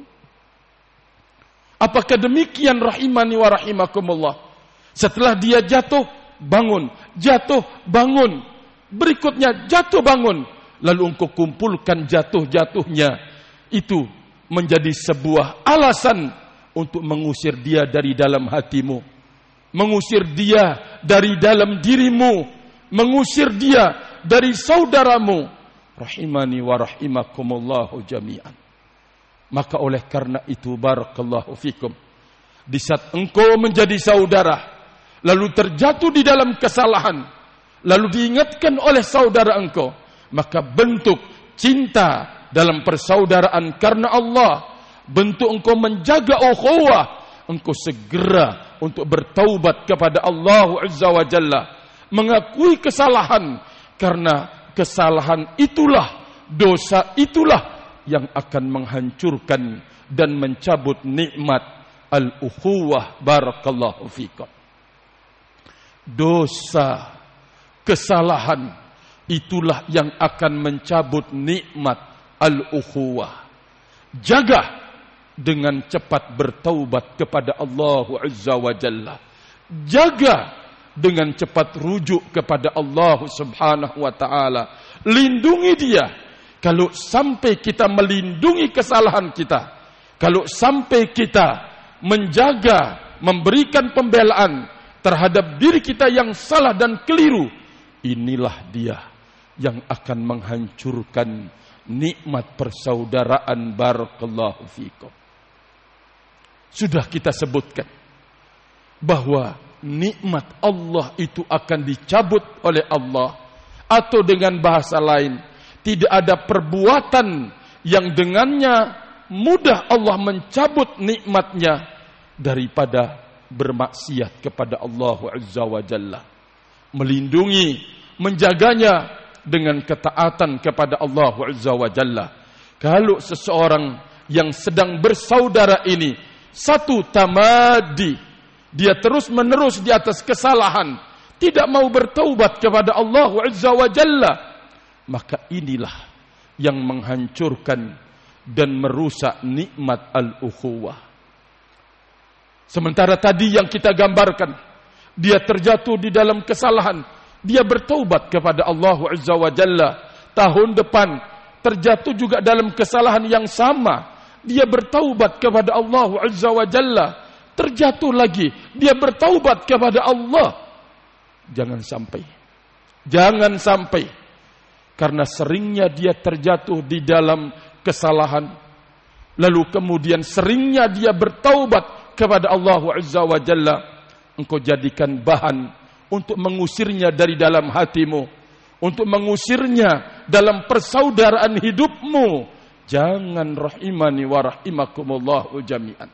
Apakah demikian rahimani wa rahimakumullah? Setelah dia jatuh, bangun, jatuh, bangun, berikutnya jatuh, bangun, lalu engkau kumpulkan jatuh-jatuhnya, itu menjadi sebuah alasan untuk mengusir dia dari dalam hatimu, mengusir dia dari dalam dirimu, mengusir dia dari saudaramu. Rahimani wa rahimakumullahu jami'an. Maka oleh karena itu, barakallahu fikum, di saat engkau menjadi saudara, lalu terjatuh di dalam kesalahan, lalu diingatkan oleh saudara engkau, maka bentuk cinta dalam persaudaraan karena Allah, bentuk engkau menjaga ukhuwah, engkau segera untuk bertaubat kepada Allah Azza wa Jalla, mengakui kesalahan, karena kesalahan itulah, dosa itulah yang akan menghancurkan dan mencabut nikmat al-ukhuwah. Barakallahu fikum. Dosa, kesalahan itulah yang akan mencabut nikmat al-ukhuwah. Jaga dengan cepat bertaubat kepada Allah Azza wa Jalla. Jaga dengan cepat rujuk kepada Allah Subhanahu wa taala. Lindungi dia. Kalau sampai kita melindungi kesalahan kita, kalau sampai kita menjaga, memberikan pembelaan terhadap diri kita yang salah dan keliru, inilah dia yang akan menghancurkan nikmat persaudaraan. Barakallahu fikum. Sudah kita sebutkan bahwa nikmat Allah itu akan dicabut oleh Allah, atau dengan bahasa lain, tidak ada perbuatan yang dengannya mudah Allah mencabut nikmatnya daripada bermaksiat kepada Allah Azza wa Jalla. Melindungi, menjaganya dengan ketaatan kepada Allah Azza wa Jalla. Kalau seseorang yang sedang bersaudara ini satu tamadi, dia terus menerus di atas kesalahan, tidak mau bertaubat kepada Allah Azza wa Jalla, maka inilah yang menghancurkan dan merusak nikmat al-ukhuwah. Sementara tadi yang kita gambarkan, dia terjatuh di dalam kesalahan, dia bertaubat kepada Allah Azza wa Jalla. Tahun depan terjatuh juga dalam kesalahan yang sama, dia bertaubat kepada Allah Azza wa Jalla. Terjatuh lagi, dia bertaubat kepada Allah. Jangan sampai, jangan sampai, karena seringnya dia terjatuh di dalam kesalahan, lalu kemudian seringnya dia bertaubat kepada Allah Azza wa Jalla, engkau jadikan bahan untuk mengusirnya dari dalam hatimu, untuk mengusirnya dalam persaudaraan hidupmu. Jangan, rahimani wa rahimakumullahu jami'an.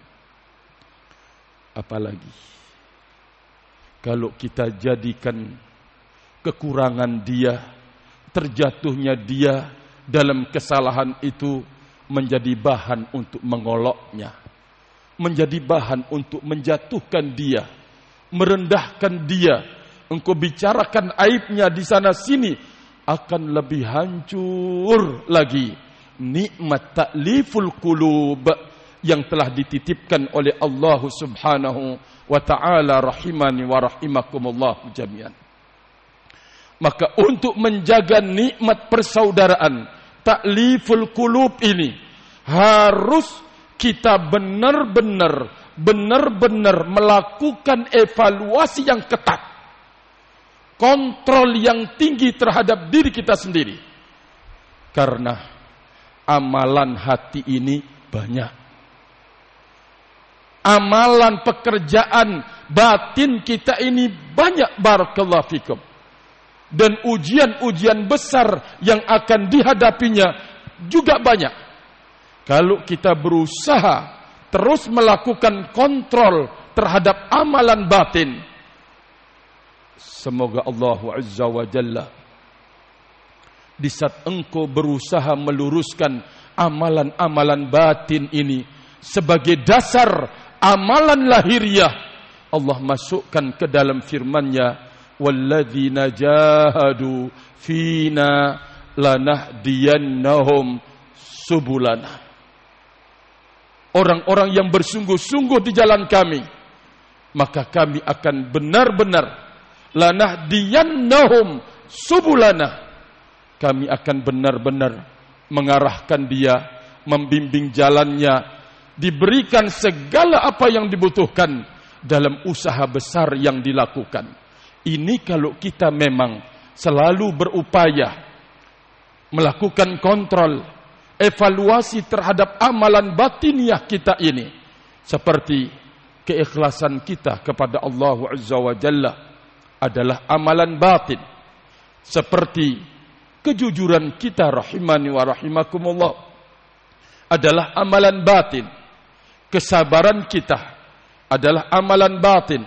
Apalagi kalau kita jadikan kekurangan dia, terjatuhnya dia dalam kesalahan itu menjadi bahan untuk mengoloknya, menjadi bahan untuk menjatuhkan dia, merendahkan dia. Engkau bicarakan aibnya di sana sini, akan lebih hancur lagi nikmat ta'liful qulub yang telah dititipkan oleh Allah Subhanahu wa ta'ala, rahimani wa rahimakumullah jami'an. Maka untuk menjaga nikmat persaudaraan, ta'liful qulub ini, harus kita benar-benar benar-benar melakukan evaluasi yang ketat, kontrol yang tinggi terhadap diri kita sendiri. Karena amalan hati ini banyak. Amalan pekerjaan batin kita ini banyak, barakallahu fikum. Dan ujian-ujian besar yang akan dihadapinya juga banyak. Kalau kita berusaha terus melakukan kontrol terhadap amalan batin, semoga Allah Azza wa Jalla di saat engkau berusaha meluruskan amalan-amalan batin ini sebagai dasar amalan lahiriah, Allah masukkan ke dalam firman-Nya, walladzina jahadu fina lanahdiyannahum subulana. Orang-orang yang bersungguh-sungguh di jalan kami, maka kami akan benar-benar lanahdiyannahum subulana. Kami akan benar-benar mengarahkan dia, membimbing jalannya, diberikan segala apa yang dibutuhkan dalam usaha besar yang dilakukan. Ini kalau kita memang selalu berupaya melakukan kontrol, evaluasi terhadap amalan batiniah kita ini, seperti keikhlasan kita kepada Allah Azza wa Jalla adalah amalan batin, seperti kejujuran kita, rahimani wa rahimakumullah, adalah amalan batin, kesabaran kita adalah amalan batin,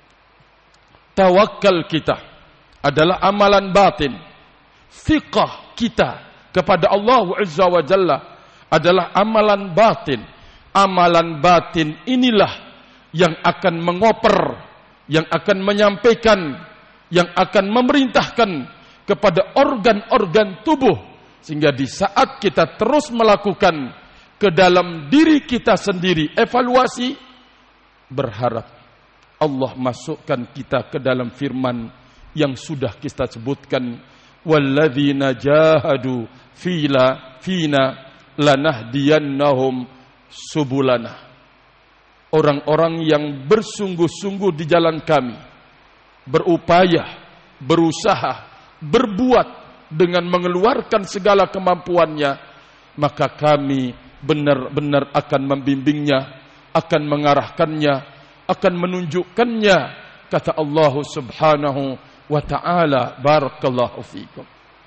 tawakal kita adalah amalan batin, thiqah kita kepada Allah Azza wa Jalla adalah amalan batin. Amalan batin inilah yang akan mengoper, yang akan menyampaikan, yang akan memerintahkan kepada organ-organ tubuh, sehingga di saat kita terus melakukan ke dalam diri kita sendiri evaluasi, berharap Allah masukkan kita ke dalam firman yang sudah kita sebutkan, walladzina jahadu fila fina lanahdiyannahum subulana. Orang-orang yang bersungguh-sungguh di jalan kami, berupaya, berusaha, berbuat dengan mengeluarkan segala kemampuannya, maka kami benar-benar akan membimbingnya, akan mengarahkannya, akan menunjukkannya, kata Allah Subhanahu wa ta'ala. Barakallahu fikum.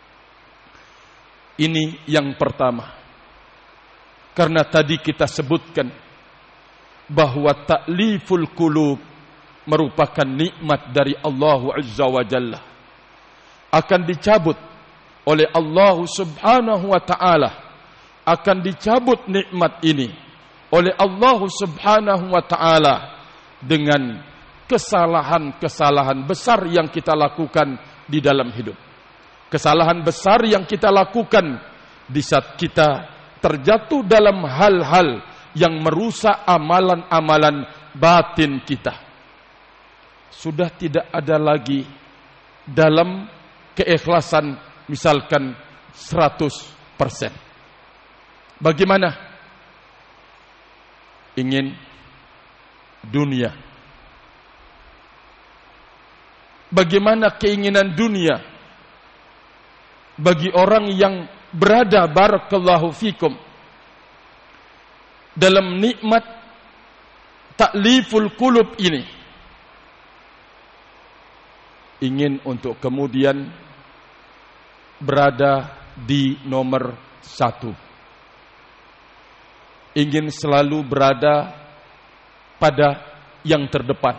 Ini yang pertama. Karena tadi kita sebutkan bahwa ta'liful qulub merupakan nikmat dari Allah Azza wa Jalla, akan dicabut oleh Allah Subhanahu wa ta'ala, akan dicabut nikmat ini oleh Allah Subhanahu wa ta'ala dengan kesalahan-kesalahan besar yang kita lakukan di dalam hidup. Kesalahan besar yang kita lakukan di saat kita terjatuh dalam hal-hal yang merusak amalan-amalan batin kita. Sudah tidak ada lagi dalam keikhlasan misalkan seratus persen. Bagaimana? Ingin dunia. Bagaimana keinginan dunia bagi orang yang berada, barakallahu fikum, dalam nikmat ta'liful qulub ini, ingin untuk kemudian berada di nomor satu, ingin selalu berada pada yang terdepan,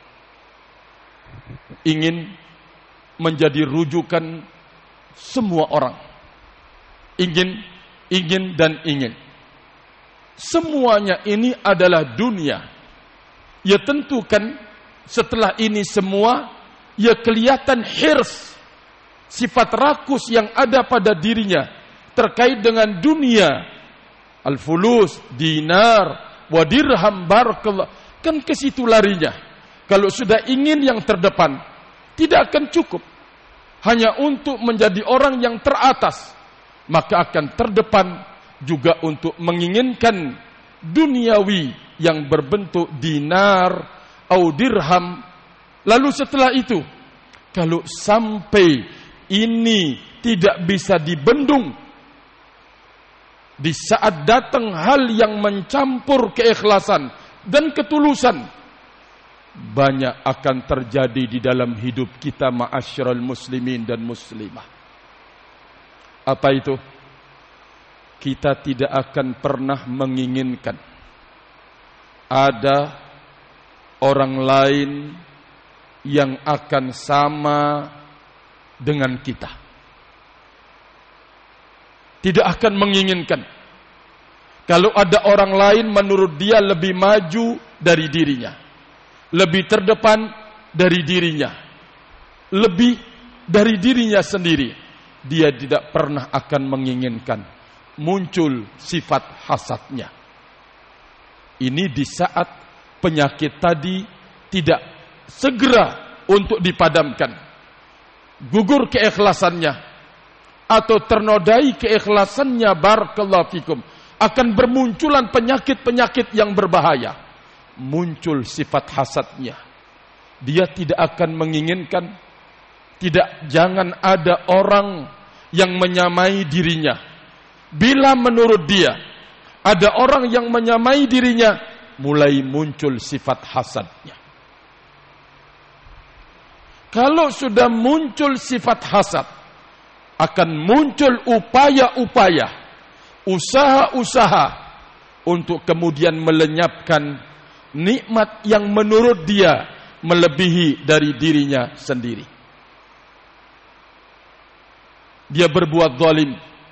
ingin menjadi rujukan semua orang, ingin, ingin dan ingin. Semuanya ini adalah dunia. Ya tentu kan setelah ini semua, ya kelihatan hirs, sifat rakus yang ada pada dirinya terkait dengan dunia. Al-fulus, dinar, wa dirham, barakallah. Kan ke situ larinya. Kalau sudah ingin yang terdepan, tidak akan cukup hanya untuk menjadi orang yang teratas, maka akan terdepan juga untuk menginginkan duniawi yang berbentuk dinar atau dirham. Lalu setelah itu, kalau sampai ini tidak bisa dibendung, di saat datang hal yang mencampur keikhlasan dan ketulusan, banyak akan terjadi di dalam hidup kita, ma'asyiral muslimin dan muslimah. Apa itu? Kita tidak akan pernah menginginkan ada orang lain yang akan sama dengan kita. Tidak akan menginginkan kalau ada orang lain menurut dia lebih maju dari dirinya, lebih terdepan dari dirinya, lebih dari dirinya sendiri. Dia tidak pernah akan menginginkan muncul sifat hasadnya. Ini di saat penyakit tadi tidak segera untuk dipadamkan, gugur keikhlasannya atau ternodai keikhlasannya, barakallahu fikum, akan bermunculan penyakit-penyakit yang berbahaya. Muncul sifat hasadnya. Dia tidak akan menginginkan, tidak, jangan ada orang yang menyamai dirinya. Bila menurut dia ada orang yang menyamai dirinya, mulai muncul sifat hasadnya. Kalau sudah muncul sifat hasad, akan muncul upaya-upaya, usaha-usaha untuk kemudian melenyapkan nikmat yang menurut dia melebihi dari dirinya sendiri. Dia berbuat zalim,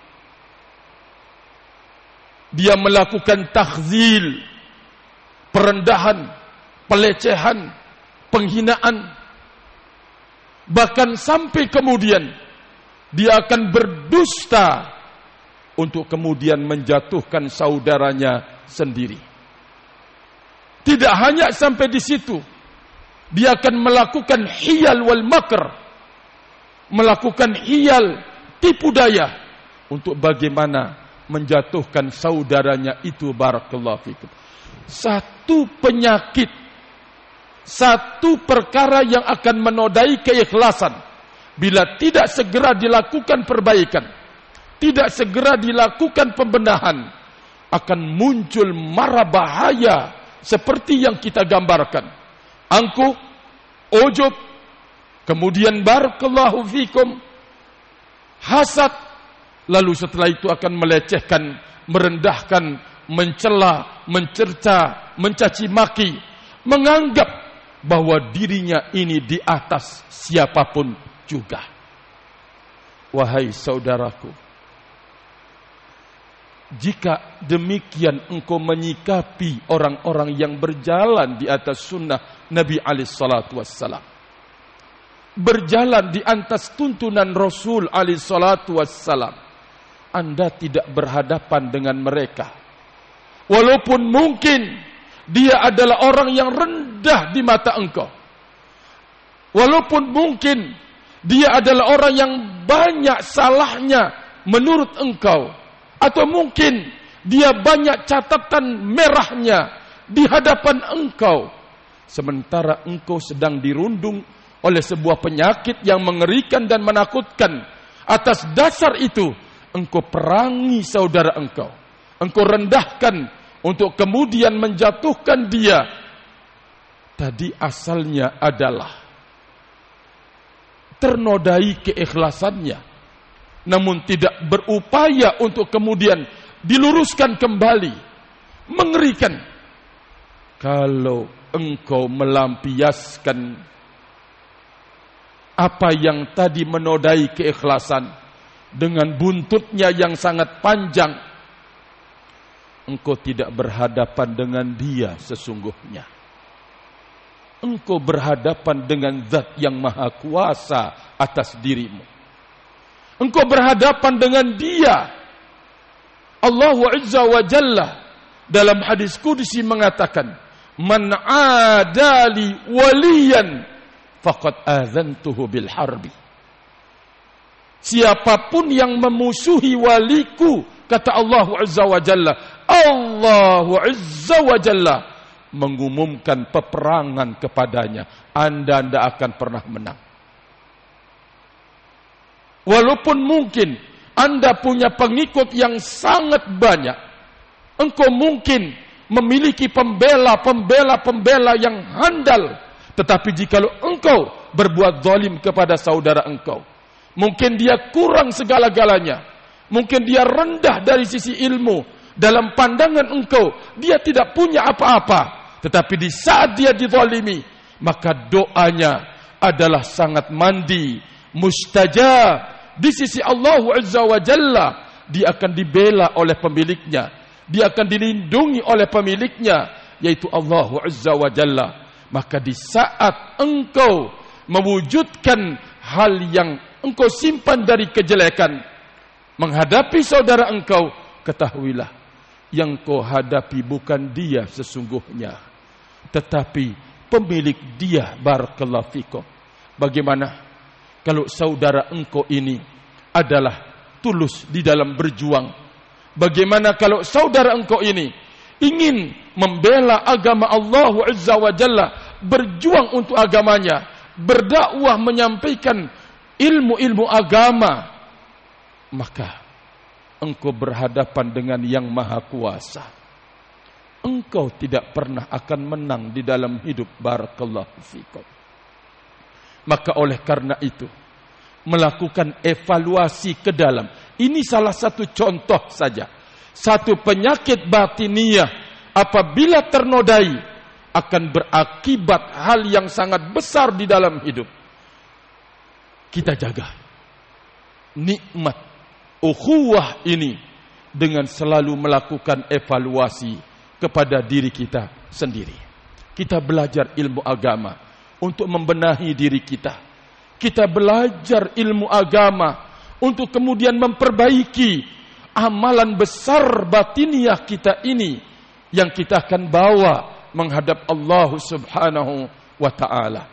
dia melakukan takhzil, perendahan, pelecehan, penghinaan, bahkan sampai kemudian dia akan berdusta untuk kemudian menjatuhkan saudaranya sendiri. Tidak hanya sampai di situ, dia akan melakukan hiyal wal makr, melakukan hiyal, tipu daya untuk bagaimana menjatuhkan saudaranya itu, barakallahu fikum. Satu penyakit, satu perkara yang akan menodai keikhlasan, bila tidak segera dilakukan perbaikan, tidak segera dilakukan pembenahan, akan muncul mara bahaya seperti yang kita gambarkan. Angkuh, ujub, kemudian barakallahu fikum, hasad, lalu setelah itu akan melecehkan, merendahkan, mencela, mencerca, mencaci maki, menganggap bahwa dirinya ini di atas siapapun juga. Wahai saudaraku, jika demikian engkau menyikapi orang-orang yang berjalan di atas sunnah Nabi alaihi salatu wassalam, berjalan di atas tuntunan Rasul alaihi salatu wassalam, Anda tidak berhadapan dengan mereka. Walaupun mungkin dia adalah orang yang rendah di mata engkau, walaupun mungkin dia adalah orang yang banyak salahnya menurut engkau, atau mungkin dia banyak catatan merahnya di hadapan engkau, sementara engkau sedang dirundung oleh sebuah penyakit yang mengerikan dan menakutkan. Atas dasar itu engkau perangi saudara engkau, engkau rendahkan untuk kemudian menjatuhkan dia. Tadi asalnya adalah ternodai keikhlasannya, namun tidak berupaya untuk kemudian diluruskan kembali. Mengerikan kalau engkau melampiaskan apa yang tadi menodai keikhlasan dengan buntutnya yang sangat panjang. Engkau tidak berhadapan dengan dia sesungguhnya. Engkau berhadapan dengan zat yang maha kuasa atas dirimu. Engkau berhadapan dengan dia. Allah Azza wa Jalla dalam hadis qudsi mengatakan, "Man adali waliyan faqad adzantuhu bil harbi." Siapapun yang memusuhi waliku, kata Allah Azza wa Jalla, Allah Azza wa Jalla mengumumkan peperangan kepadanya. Anda tidak akan pernah menang. Walaupun mungkin Anda punya pengikut yang sangat banyak, engkau mungkin memiliki pembela-pembela-pembela yang handal, tetapi jikalau engkau berbuat zalim kepada saudara engkau, mungkin dia kurang segala-galanya, mungkin dia rendah dari sisi ilmu, dalam pandangan engkau dia tidak punya apa-apa, tetapi di saat dia dizalimi, maka doanya adalah sangat mandi, mustajab di sisi Allah Azza wa Jalla. Dia akan dibela oleh pemiliknya, dia akan dilindungi oleh pemiliknya, yaitu Allah Azza wa Jalla. Maka di saat engkau mewujudkan hal yang engkau simpan dari kejelekan, menghadapi saudara engkau, ketahuilah yang kau hadapi bukan dia sesungguhnya, tetapi pemilik dia. Barakallahu fikum. Bagaimana kalau saudara engkau ini adalah tulus di dalam berjuang? Bagaimana kalau saudara engkau ini ingin membela agama Allah Azza wa Jalla, berjuang untuk agamanya, berdakwah, menyampaikan ilmu-ilmu agama, maka engkau berhadapan dengan yang maha kuasa. Engkau tidak pernah akan menang di dalam hidup. Barakallahu fikum. Maka oleh karena itu, melakukan evaluasi ke dalam. Ini salah satu contoh saja. Satu penyakit batiniah apabila ternodai akan berakibat hal yang sangat besar di dalam hidup. Kita jaga nikmat ukhuwah ini dengan selalu melakukan evaluasi kepada diri kita sendiri. Kita belajar ilmu agama untuk membenahi diri kita. Kita belajar ilmu agama untuk kemudian memperbaiki amalan besar batiniah kita ini yang kita akan bawa menghadap Allah Subhanahu wa ta'ala.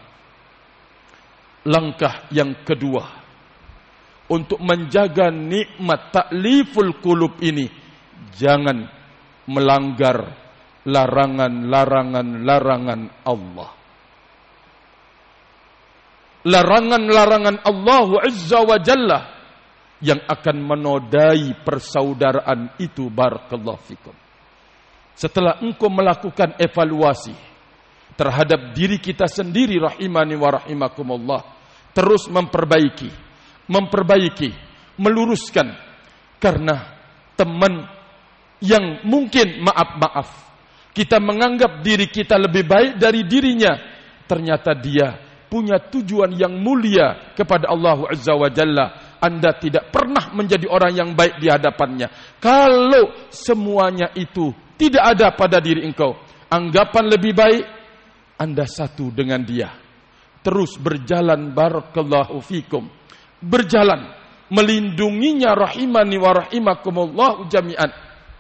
Langkah yang kedua untuk menjaga nikmat ta'liful qulub ini, jangan melanggar larangan-larangan-larangan Allah. larangan-larangan Allah Azza wa Jalla yang akan menodai persaudaraan itu. Barakallahu fikum. Setelah engkau melakukan evaluasi terhadap diri kita sendiri, rahimani wa rahimakumullah, terus memperbaiki, memperbaiki, meluruskan. Karena teman yang mungkin maaf-maaf kita menganggap diri kita lebih baik dari dirinya, ternyata dia punya tujuan yang mulia kepada Allah Azza wa Jalla. Anda tidak pernah menjadi orang yang baik di hadapannya kalau semuanya itu tidak ada pada diri engkau. Anggapan lebih baik, Anda satu dengan dia. Terus berjalan, barakallahu fikum, berjalan melindunginya, rahimani wa rahimakumullah jami'an.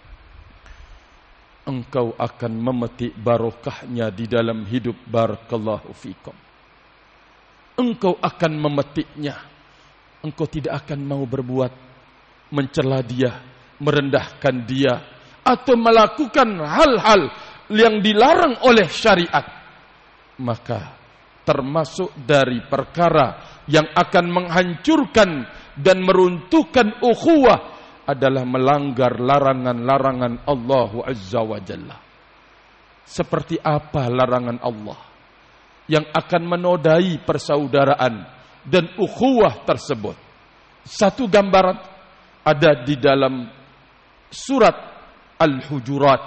Engkau akan memetik barokahnya di dalam hidup, barakallahu fikum. Engkau akan memetiknya. Engkau tidak akan mau berbuat mencela dia, merendahkan dia, atau melakukan hal-hal yang dilarang oleh syariat. Maka termasuk dari perkara yang akan menghancurkan dan meruntuhkan ukhuwah adalah melanggar larangan-larangan Allah Azza wa Jalla. Seperti apa larangan Allah yang akan menodai persaudaraan dan ukhuwah tersebut? Satu gambaran ada di dalam surat Al-Hujurat.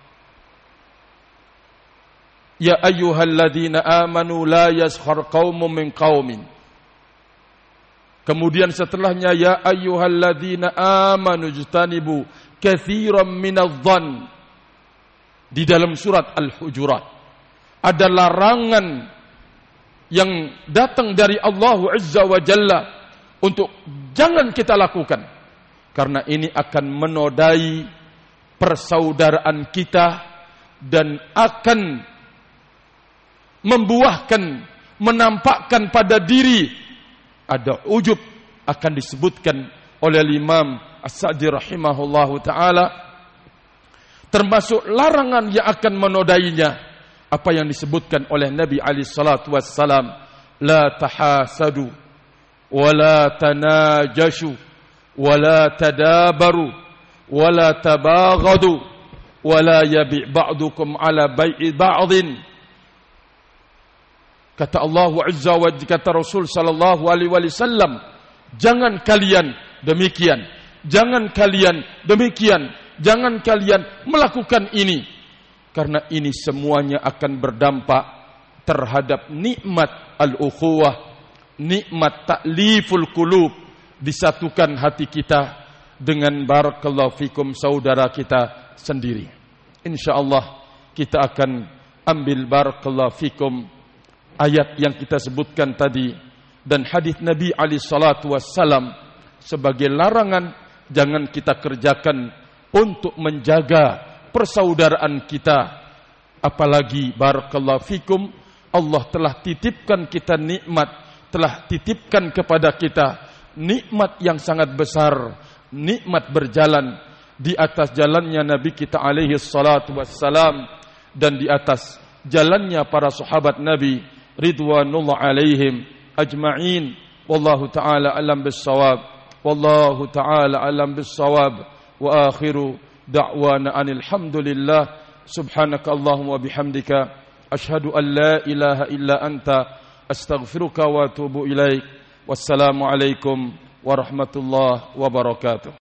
Ya ayyuhalladzina amanu la yaskhar qaumun min qaumin. Kemudian setelahnya ya ayyuhalladzina amanu jtanibu katsiran minadh-dhann. Di dalam surat Al-Hujurat ada larangan yang datang dari Allah Azza wa Jalla untuk jangan kita lakukan, karena ini akan menodai persaudaraan kita dan akan membuahkan, menampakkan pada diri ada ujub. Akan disebutkan oleh Imam As-Sa'di rahimahullahu ta'ala, termasuk larangan yang akan menodainya apa yang disebutkan oleh Nabi alaihi salatu wassalam, la tahasadu wa la tanajashu wa la tadabaru wa la tabaghadu wa la yabi' ba'dukum ala bai'i ba'din. Kata Allah Azza wa Jalla, kata Rasul sallallahu alaihi wasallam, jangan kalian demikian, jangan kalian demikian, jangan kalian melakukan ini. Karena ini semuanya akan berdampak terhadap nikmat al-ukhuwah, nikmat ta'liful qulub, disatukan hati kita dengan barakallahu fikum saudara kita sendiri. Insyaallah kita akan ambil barakallahu fikum ayat yang kita sebutkan tadi dan hadis Nabi alaihi salatu wassalam sebagai larangan jangan kita kerjakan untuk menjaga persaudaraan kita. Apalagi barakallahu fikum Allah telah titipkan kita nikmat, telah titipkan kepada kita nikmat yang sangat besar, nikmat berjalan di atas jalannya Nabi kita alaihi salatu wassalam dan di atas jalannya para sahabat Nabi ridwanullah alaihim ajma'in. Wallahu ta'ala alam bis-shawab, wallahu ta'ala alam bis-shawab, wa akhiru da'wana anil hamdulillah. Subhanaka Allahumma bihamdika ashhadu an la ilaha illa anta astaghfiruka wa atubu ilaik. Wassalamu alaikum warahmatullahi wabarakatuh.